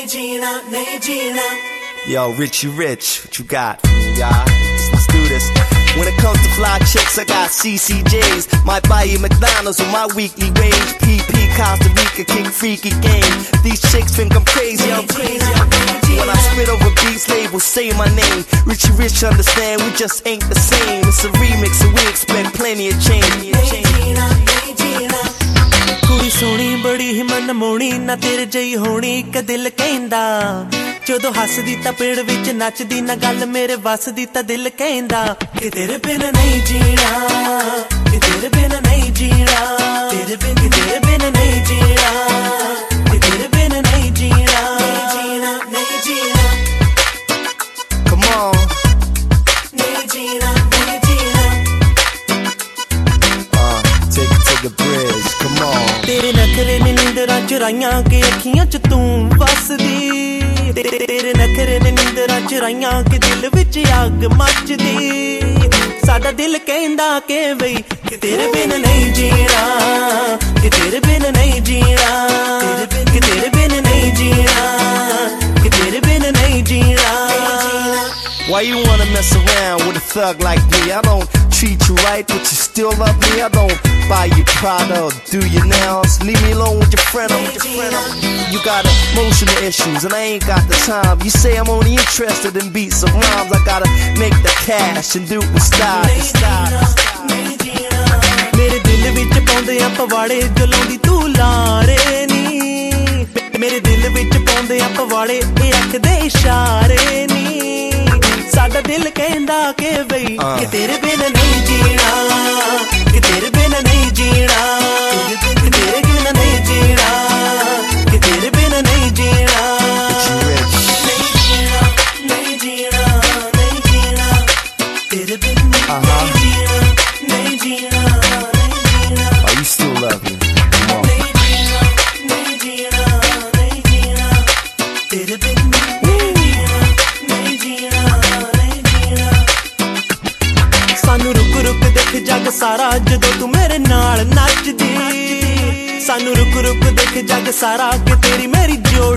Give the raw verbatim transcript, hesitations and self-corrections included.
नहीं जीना नहीं जीना. Yo, Richie Rich, what you got? Yeah, let's do this. When it comes to fly chicks, I got C C Js. Might buy you McDonald's on my weekly wage. P P Costa Rica, kick freaky game. These chicks think I'm crazy, I'm crazy, I'm crazy. When I spit over beats, labels say my name. Richie Rich, understand, we just ain't the same. It's a remix, so we expect plenty of change. ਕੁੜੀ ਸੋਹਣੀ ਬੜੀ ਹੀ ਮਨਮੋਹਣੀ ਨਾ ਤੇਰੇ ਜਿਹੀ ਹੋਣੀ ਇੱਕ ਦਿਲ ਕਹਿੰਦਾ ਜਦੋਂ ਹੱਸਦੀ ਤਾਂ ਪੇੜ ਵਿੱਚ ਨੱਚਦੀ ਨਾ ਗੱਲ ਮੇਰੇ ਵੱਸ ਦੀ ਤਾਂ ਦਿਲ ਕਹਿੰਦਾ ਕਿ ਤੇਰੇ ਬਿਨ ਨਹੀਂ ਜੀਣਾ ਕਿ ਤੇਰੇ ਬਿਨ ਨਹੀਂ ਜੀਣਾ ਤੇਰੇ ਬਿਨ ਤੇਰੇ ਬਿਨ ਨਹੀਂ ਜੀਣਾ ਕਿ ਤੇਰੇ ਬਿਨ ਨਹੀਂ ਜੀਣਾ ਨਹੀਂ ਜੀਣਾ Come on. ਨਹੀਂ ਜੀਣਾ ਨਹੀਂ ਜੀਣਾ Uh, take it to the bridge, come on. ਤੇਰੇ ਨਖਰੇ ਨੇ ਨੀਂਦਰਾਂ ਚੁਰਾਈਆਂ ਕਿ ਅੱਖੀਆਂ ਚ ਤੂੰ ਵਸਦੀ ਤੇਰੇ ਨਖਰੇ ਨੇ ਨੀਂਦਰਾਂ ਚੁਰਾਈਆਂ ਕਿ ਦਿਲ ਵਿੱਚ ਅੱਗ ਮੱਚਦੀ ਸਾਡਾ ਦਿਲ ਕਹਿੰਦਾ ਕਿ ਬਈ ਕਿ ਤੇਰੇ ਬਿਨ ਨਹੀਂ ਜੀਣਾ ਕਿ ਤੇਰੇ ਬਿਨ ਨਹੀਂ ਜੀਣਾ ਕਿ ਤੇਰੇ ਬਿਨ ਨਹੀਂ ਜੀਣਾ ਕਿ ਤੇਰੇ ਬਿਨ ਨਹੀਂ ਜੀਣਾ. Why you wanna mess around with a thug like me? I don't treat you right, but you still love me. I don't buy you Prada or do your nails. Leave me alone with your friend, I'm with your friend. I'm... You got emotional issues and I ain't got the time. You say I'm only interested in beats and rhymes. I gotta make the cash and do it with style. ਮੇਰੇ ਦਿਲ ਵਿੱਚ ਪਾਉਂਦੇ ਆ ਪਵਾੜੇ ਜਲਾਉਂਦੀ ਤੂੰ ਲਾਰੇ ਨੀ ਮੇਰੇ ਦਿਲ ਵਿੱਚ ਪਾਉਂਦੇ ਆ ਪਵਾੜੇ ਇਹ ਅੱਖ ਦੇ ਇਸ਼ਾਰੇ ਨੀ ਸਾਡਾ ਦਿਲ ਕਹਿੰਦਾ ਕਿ ਬਈ ਕਿ ਤੇਰੇ ਬਿਨ ਨਹੀਂ ਜੀਣਾ ਕਿ ਤੇਰੇ ਬਿਨ ਨਹੀਂ ਜੀਣਾ ਕਿ ਤੇਰੇ ਬਿਨ ਨਹੀਂ ਜੀਣਾ ਕਿ ਤੇਰੇ ਬਿਨ ਨਹੀਂ ਜੀਣਾ ਨਹੀਂ ਜੀਣਾ ਨਹੀਂ ਜੀਣਾ ਨਹੀਂ ਜੀਣਾ ਤੇਰੇ ਬਿਨ ਨਹੀਂ ਜੀਣਾ ਨਹੀਂ ਜੀਣਾ ਨਹੀਂ ਜੀਣਾ. Oh, you still love me? Come on. ਨਹੀਂ ਜੀਣਾ ਨਹੀਂ ਜੀਣਾ ਨਹੀਂ ਜੀਣਾ ਤੇਰੇ ਬਿਨ ਨਹੀਂ ਜੀਣਾ ਨਹੀਂ ਜੀਣਾ ਨਹੀਂ ਜੀਣਾ. ਸਾਨੂੰ ਰੁਕ ਰੁਕ ਦੇਖ ਜੱਗ ਸਾਰਾ ਜਦੋਂ ਤੂੰ ਮੇਰੇ ਨਾਲ ਨੱਚਦੀ ਸਾਨੂੰ ਰੁਕ ਰੁਕ ਦੇਖ ਜੱਗ ਸਾਰਾ ਕਿ ਤੇਰੀ ਮੇਰੀ ਜੋੜੀ